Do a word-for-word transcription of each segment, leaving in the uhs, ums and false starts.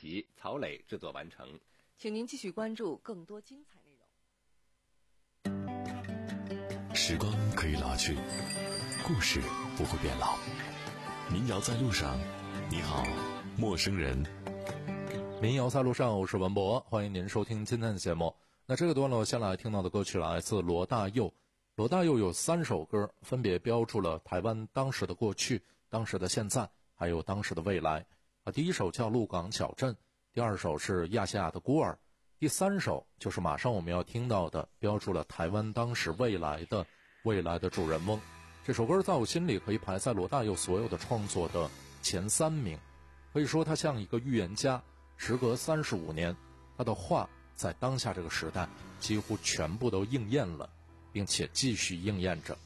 辑，曹磊制作完成。 请您继续关注更多精彩内容。时光可以老去，故事不会变老。民谣在路上，你好，陌生人。 民谣在路上，我是文博，欢迎您收听今天的节目。那这个段落先来听到的歌曲来自罗大佑。罗大佑有三首歌，分别标注了台湾当时的过去、当时的现在，还有当时的未来。啊，第一首叫《鹿港小镇》，第二首是《亚细亚的孤儿》，第三首就是马上我们要听到的，标注了台湾当时未来的未来的主人翁。这首歌在我心里可以排在罗大佑所有的创作的前三名。可以说他像一个预言家，时隔三十五年，他的话在当下这个时代几乎全部都应验了，并且继续应验着。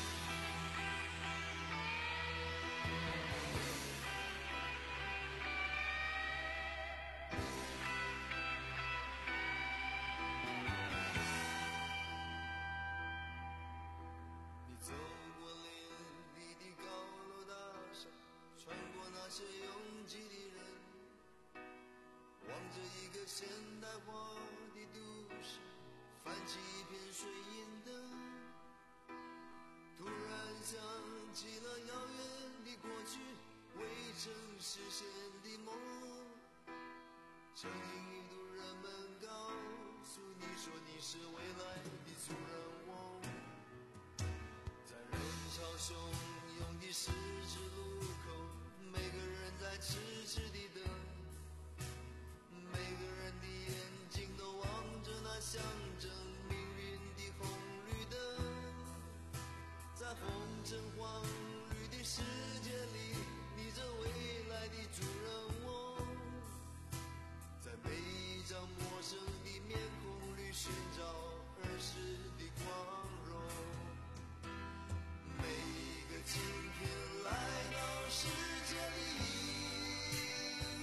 你走过林立的高楼大厦，穿过那些拥挤的人，望着一个现代化的都市，泛起一片水银灯，突然想起了遥远的过去，未曾实现的梦。曾经一度人们告诉你说你是未来的主人翁，在人潮汹涌的十字路口，每个人在痴痴地等，每个人的眼睛都望着那象征命运的红绿灯，在红橙黄绿的世界里，你这未来的主人翁，在每一张陌生的面孔里寻找儿时的光荣。每一个今天来到世界里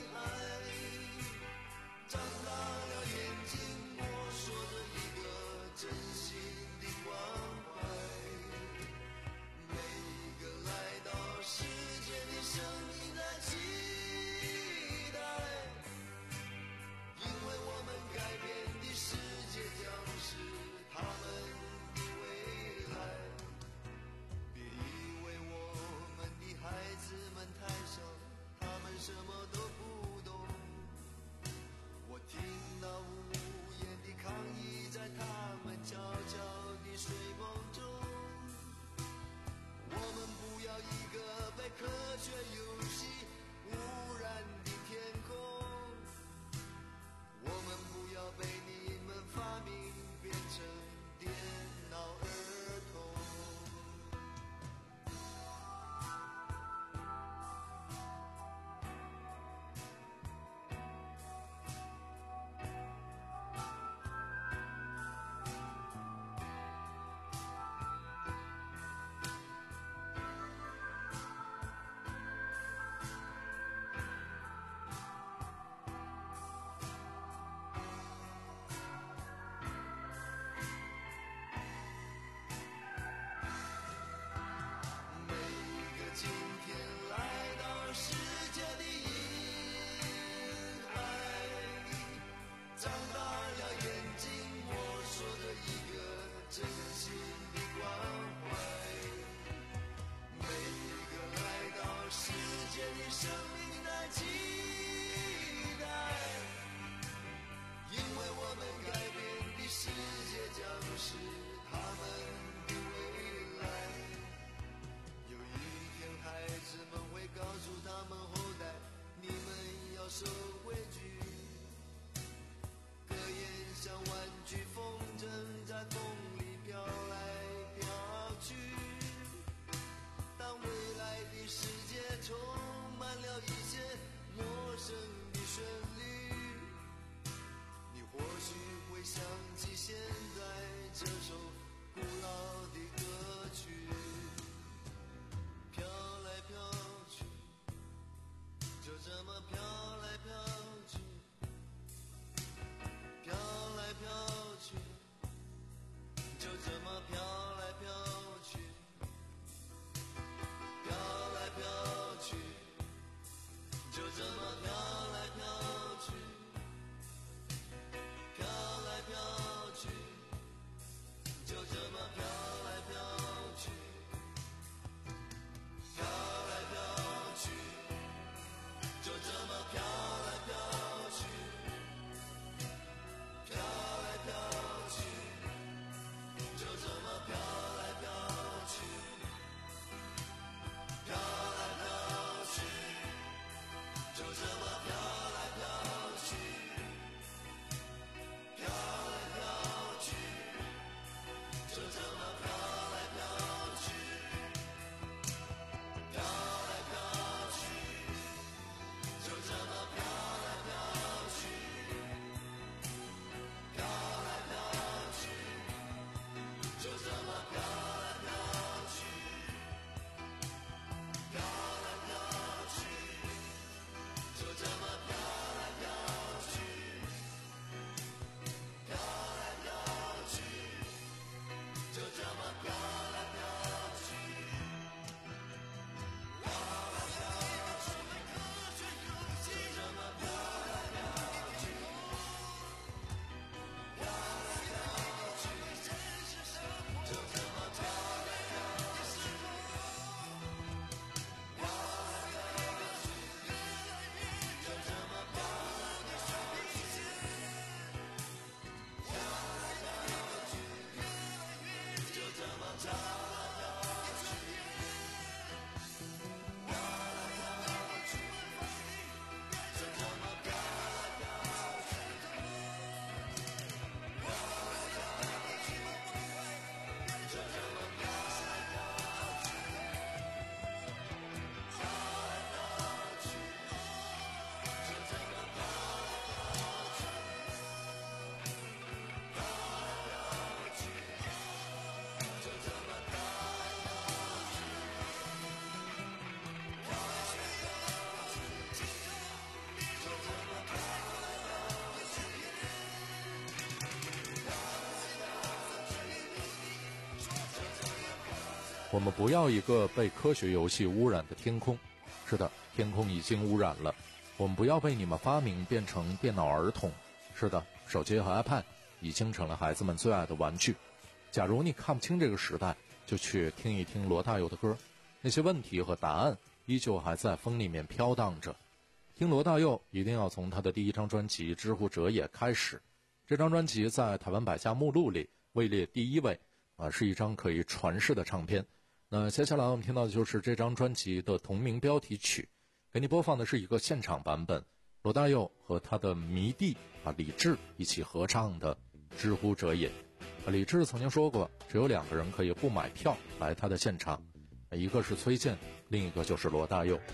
我们不要一个被科学游戏污染的天空。是的，天空已经污染了。我们不要被你们发明变成电脑儿童。是的，手机和 iPad 已经成了孩子们最爱的玩具。假如你看不清这个时代，就去听一听罗大佑的歌，那些问题和答案依旧还在风里面飘荡着。听罗大佑一定要从他的第一张专辑《知乎者也》开始。这张专辑在台湾百家目录里位列第一位，啊，是一张可以传世的唱片。那接下来我们听到的就是这张专辑的同名标题曲，给你播放的是一个现场版本，罗大佑和他的迷弟啊李志一起合唱的《知乎者也》。啊，李志曾经说过，只有两个人可以不买票来他的现场，一个是崔健，另一个就是罗大佑。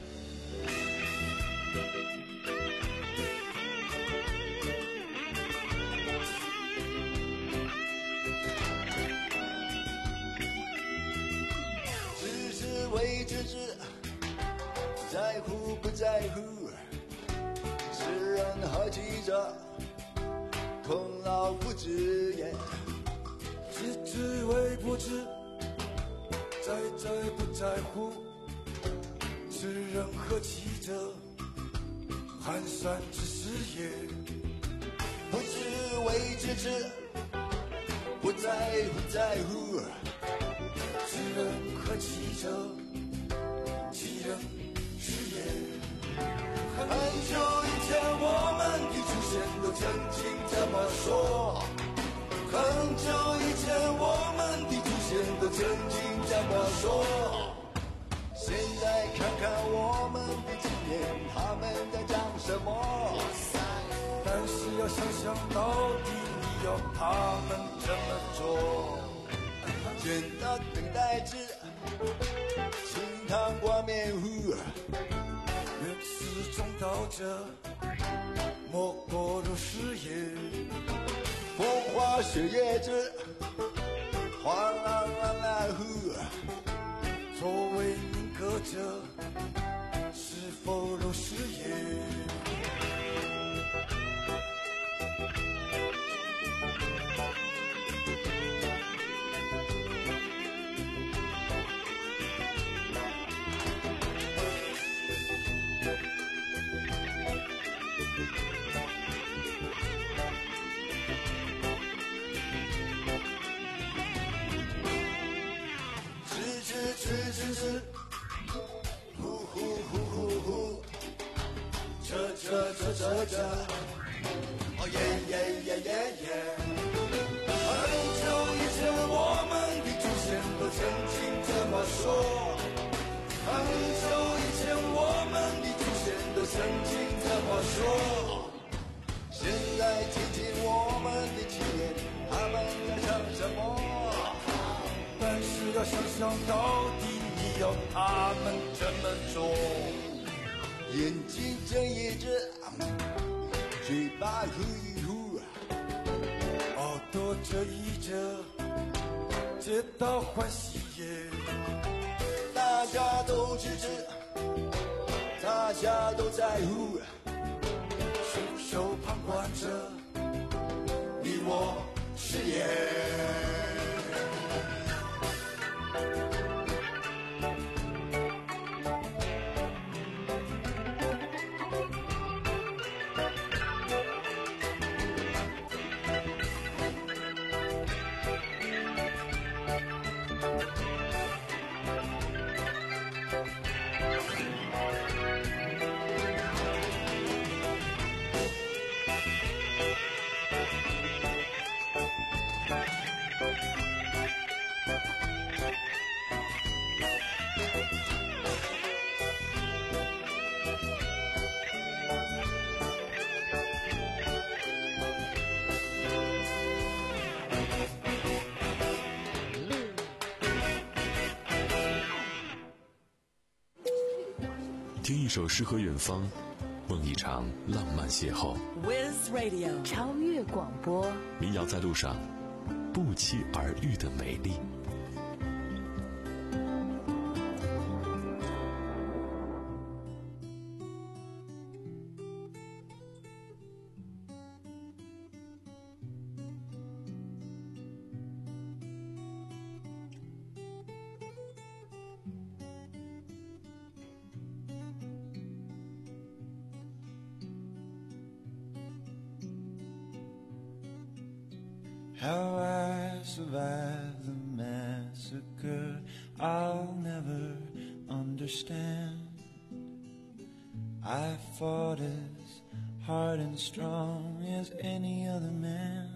为知之，在乎不在乎，知人何其者，空劳不知也。知之为不知，在在不在乎，知人何其者，寒山之始也。不知为知之，不在乎在乎，知人何其者，其人是也。很久以前我们的祖先都曾经这么说，很久以前我们的祖先都曾经这么说。现在看看我们的今天，他们在讲什么？但是要想想到底你要他们怎么做？见到等待之，清汤挂面糊，原始中道者，莫过如是也。风花雪月之，哗啦啦啦呼，作为民歌者，是否如是也？吱吱吱，呼呼呼呼呼，这这这这这，哦耶耶耶耶耶！很久以前我们的祖先都曾经这么说，很久以前我们的祖先都曾经这么说。现在听听我们的青年，他们在想什么？但是要想想到底你要他们怎么做？眼睛睁一只，嘴巴呼一呼，耳朵遮一遮，皆大欢喜也。大家都支持，大家都在乎，袖手旁观着，你我是也。 听一首诗和远方，梦一场浪漫邂逅。 With Radio 超越广播， 民谣在路上，不期而遇的美丽。 How I survived the massacre, I'll never understand. I fought as hard and strong as any other man,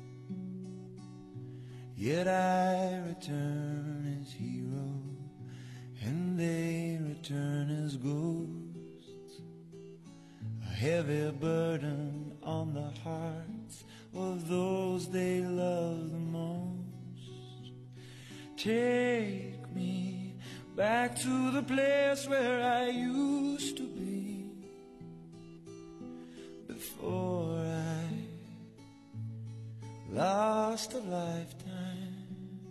yet I return as hero, and they return as ghosts. A heavy burden on the hearts of those they love the most. Take me back to the place where I used to be, before I lost a lifetime.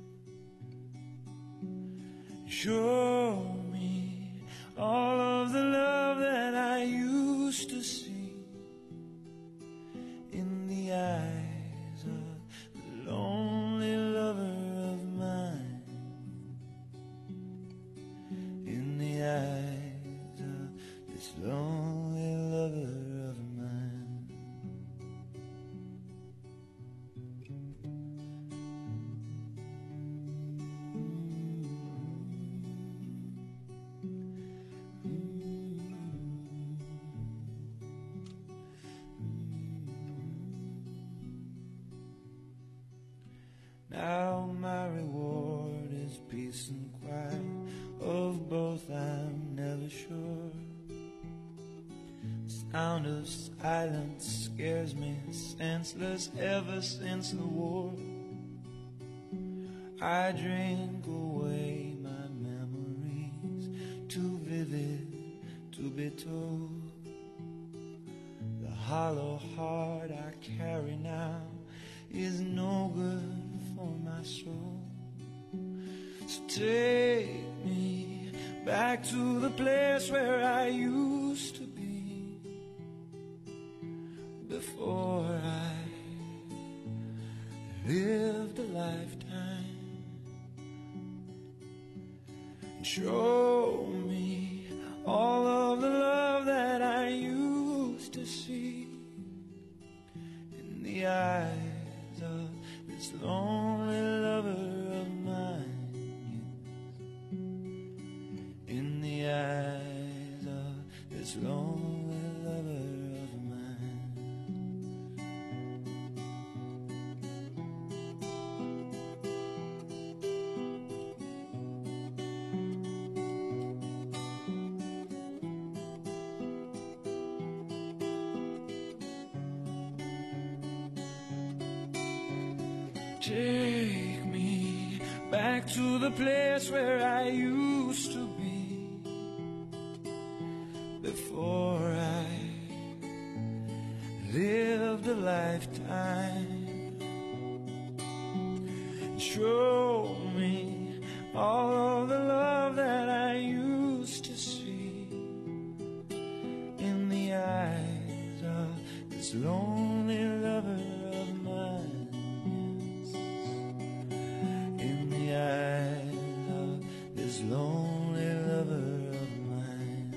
Show me all of the love that I used to see in the eyes of the lonely lover of mine, in the eyes of this lonely lover of mine. Now my reward is peace and quiet, of both I'm never sure. Sound of silence scares me senseless ever since the war. I drink away my memories, too vivid to be told. The hollow heart I carry now is no good for my soul. So take me back to the place where I used to be, before I lived a lifetime. And show me all of the love that I used to see in the eyes of this lonely lover of mine, yes. In the eyes of this lonely lover of mine. Take me back to the place where I used to be, before I lived a lifetime. Show me all of the love that I used to see in the eyes of this lonely lover of mine. The eyes of this lonely lover of mine,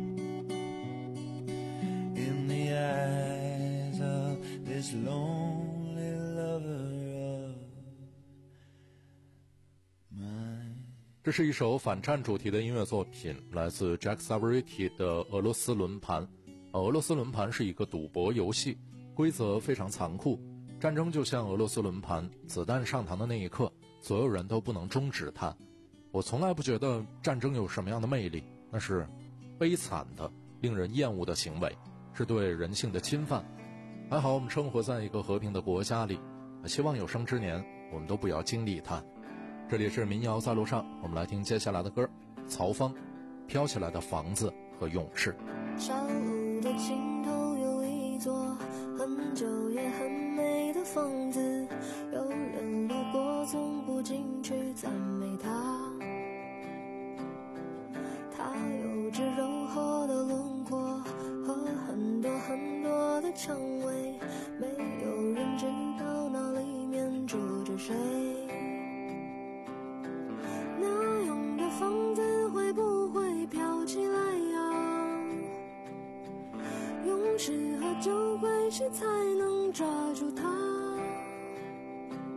in the eyes of this lonely lover of mine。 这是一首反战主题的音乐作品，来自 Jack Savoretti 的俄罗斯轮盘。俄罗斯轮盘是一个赌博游戏，规则非常残酷。战争就像俄罗斯轮盘，子弹上膛的那一刻，所有人都不能终止它。我从来不觉得战争有什么样的魅力，那是悲惨的、令人厌恶的行为，是对人性的侵犯。还好我们生活在一个和平的国家里，希望有生之年我们都不要经历它。这里是民谣在路上，我们来听接下来的歌，曹芳，飘起来的房子和勇士。 小路的尽头有一座很久也很美的房子，有人路过从不进去赞美它。它有着柔和的轮廓和很多很多的蔷薇，没有人知道那里面住着谁。那样的房子会不会飘起来呀？勇士和酒鬼谁才能抓住它？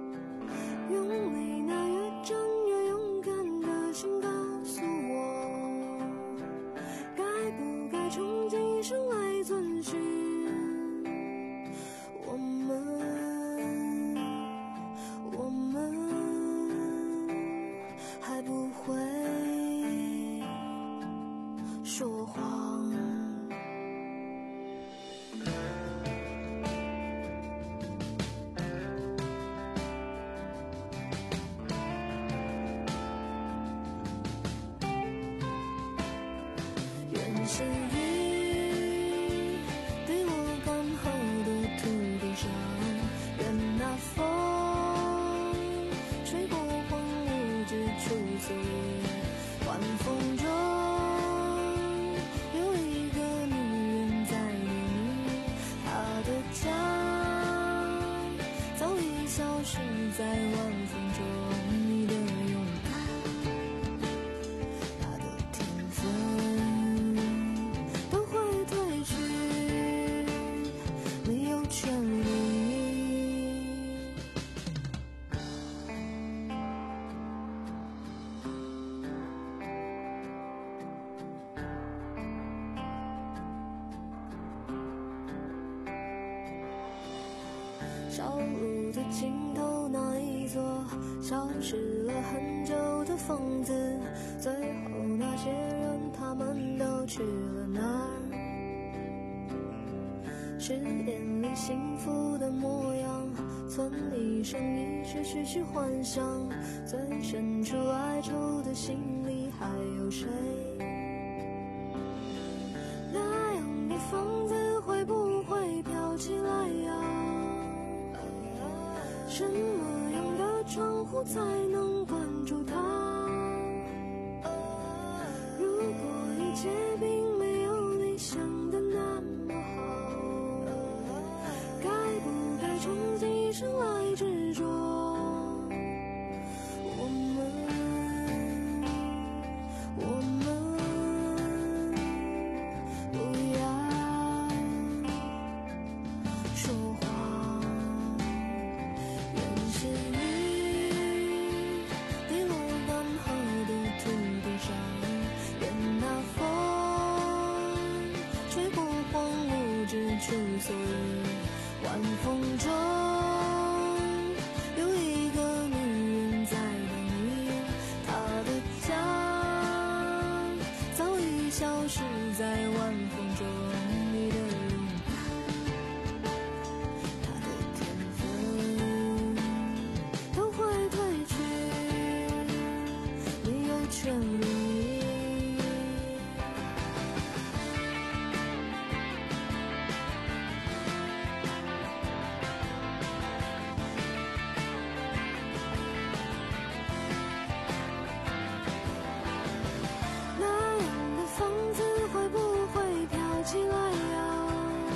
失在晚风中，你的勇敢，他的天分都会褪去，没有权利。小路的尽头那一座消失了很久的房子，最后那些人他们都去了哪儿？誓言里幸福的模样，存一生一世徐徐幻想，最深处哀愁的心里还有谁？那样的房子会不会飘起来呀？什么样的窗户才能关住它？如果一切并没有你想的那么好，该不该穷极一生来执着？我们，我们不要说谎。原是雨滴落干涸的土地上，任那风吹过荒芜之处，所以晚风中有一个女人在等你，她的家早已消失在晚风中，你的勇敢，她的天分都会褪去，没有权利。那样的房子会不会飘起来呀？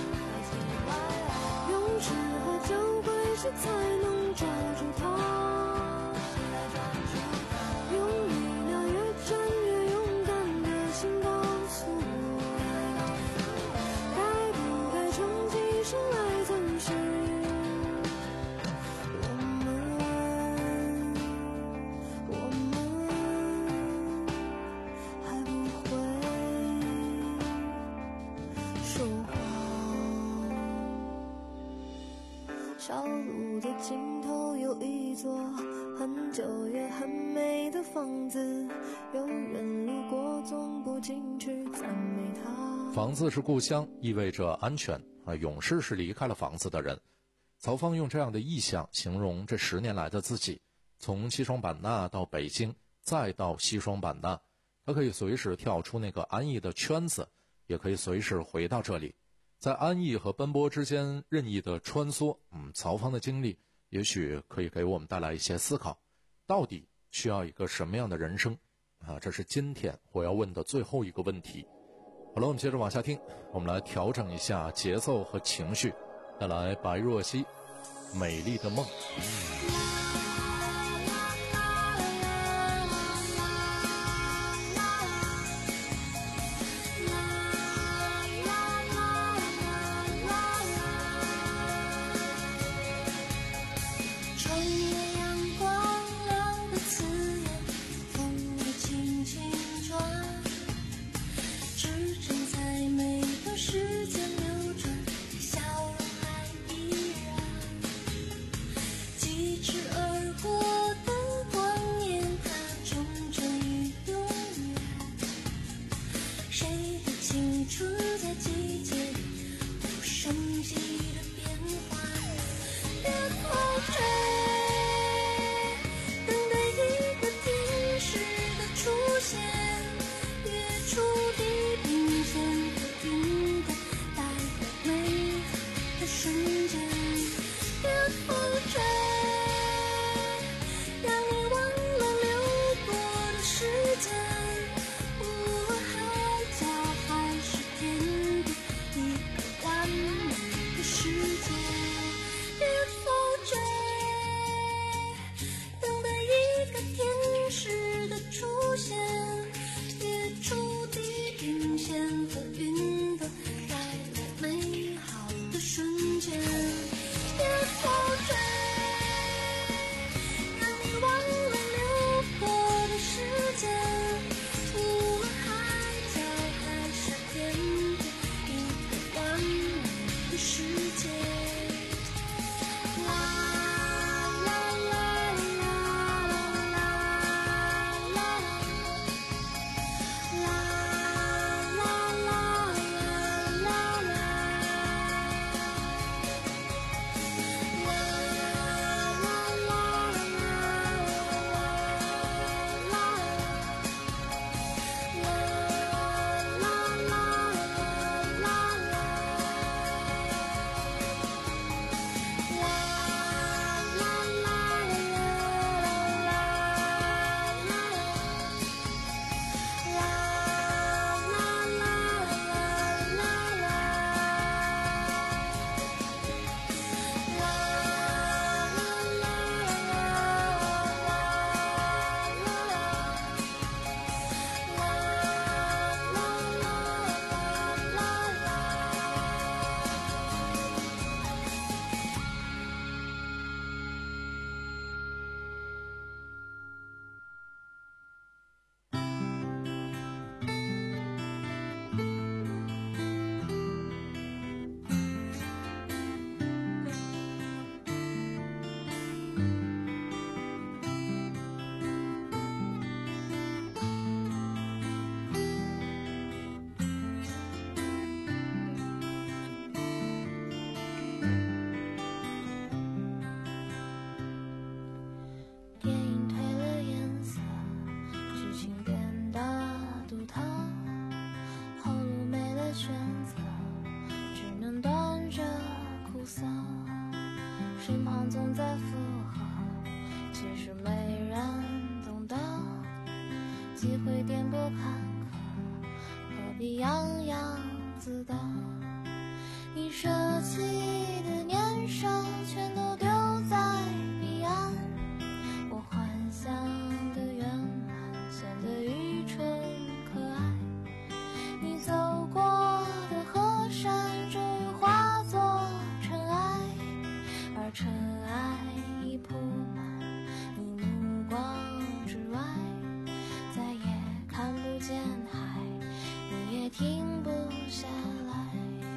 用纸和酒鬼谁才能抓住它？用你那越真越勇敢的心告诉我，该不该穷极一生来曾是我们，我们还不会说谎。小路的尽头有一座很久也很美的房子，有人路过总不禁去赞美它。 房子是故乡，意味着安全啊。勇士是离开了房子的人。曹芳用这样的意象形容这十年来的自己，从西双版纳到北京，再到西双版纳，他可以随时跳出那个安逸的圈子，也可以随时回到这里，在安逸和奔波之间任意的穿梭。嗯，曹芳的经历也许可以给我们带来一些思考，到底需要一个什么样的人生啊？这是今天我要问的最后一个问题。好了，我们接着往下听，我们来调整一下节奏和情绪，带来白若曦《美丽的梦》。 穿越阳光亮的刺眼，风也轻轻转，指针在每个时间流转，笑容还依然，疾驰而的，身旁总在附和，其实没人懂得，机会颠簸坎坷，何必洋洋自得？你舍弃的年少全都丢在彼岸，我幻想的圆满显得愚蠢可爱，你走过的河山终于化作尘埃，而尘埃已铺满你目光之外，再也看不见海，你也停不下来。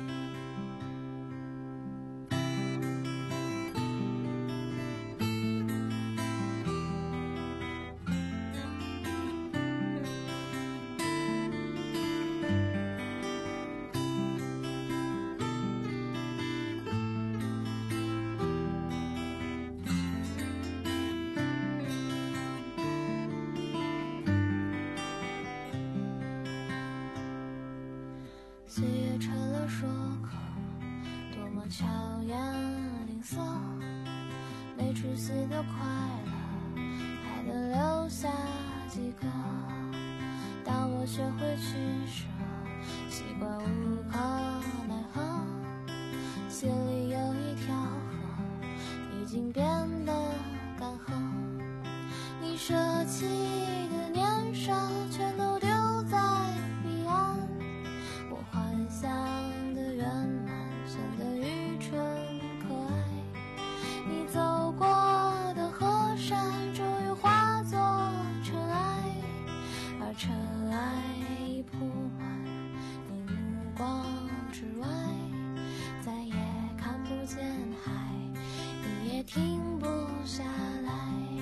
岁月成了说口，多么巧言令色，没出息的快乐还能留下几个？当我学会取舍，习惯无可奈何，心里有一条河已经变得干涸，你舍弃的年少全都丢在彼岸，我幻想的圆满显得愚蠢可爱，你走过的河山终于化作尘埃，而尘埃已铺满你目光之外，再也看不见海，你也停不下来。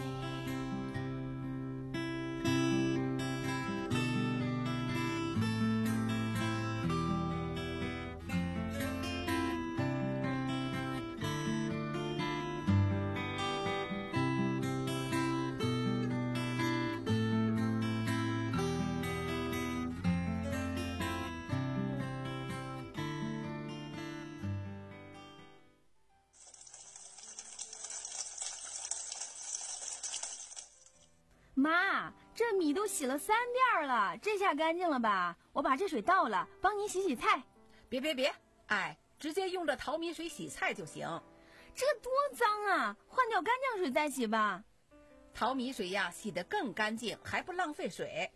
妈，这米都洗了三遍了，这下干净了吧？我把这水倒了，帮您洗洗菜。 别别别，哎，直接用这淘米水洗菜就行。 这多脏啊，换掉干净水再洗吧。 淘米水呀，洗得更干净，还不浪费水。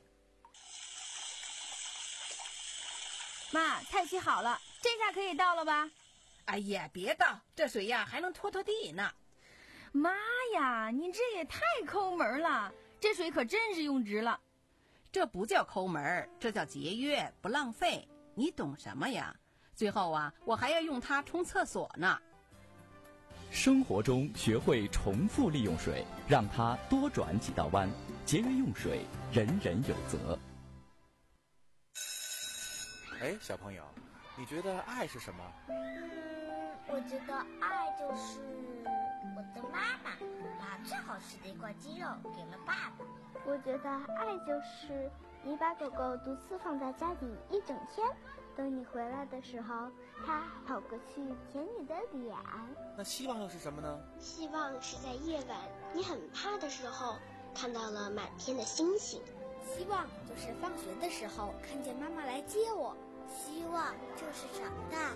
妈，菜洗好了，这下可以倒了吧？ 哎呀，别倒，这水呀还能拖拖地呢。 妈呀，你这也太抠门了，这水可真是用值了。 这不叫抠门，这叫节约，不浪费。你懂什么呀？最后啊，我还要用它冲厕所呢。 生活中学会重复利用水，让它多转几道弯，节约用水，人人有责。 哎，小朋友，你觉得爱是什么？ 嗯，我觉得爱就是我的妈妈把最好吃的一块鸡肉给了爸爸。 我觉得爱就是你把狗狗独自放在家里一整天，等你回来的时候，它跑过去舔你的脸。 那希望又是什么呢？ 希望是在夜晚你很怕的时候，看到了满天的星星。 希望就是放学的时候看见妈妈来接我。希望就是长大。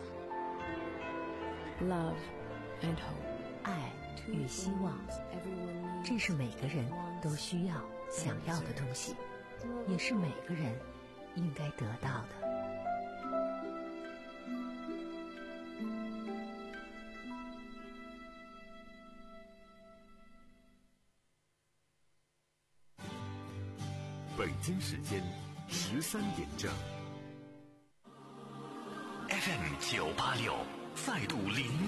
Love and hope， 爱与希望，这是每个人都需要、想要的东西，也是每个人应该得到的。 北京时间十三点整。F M 九八六再度零。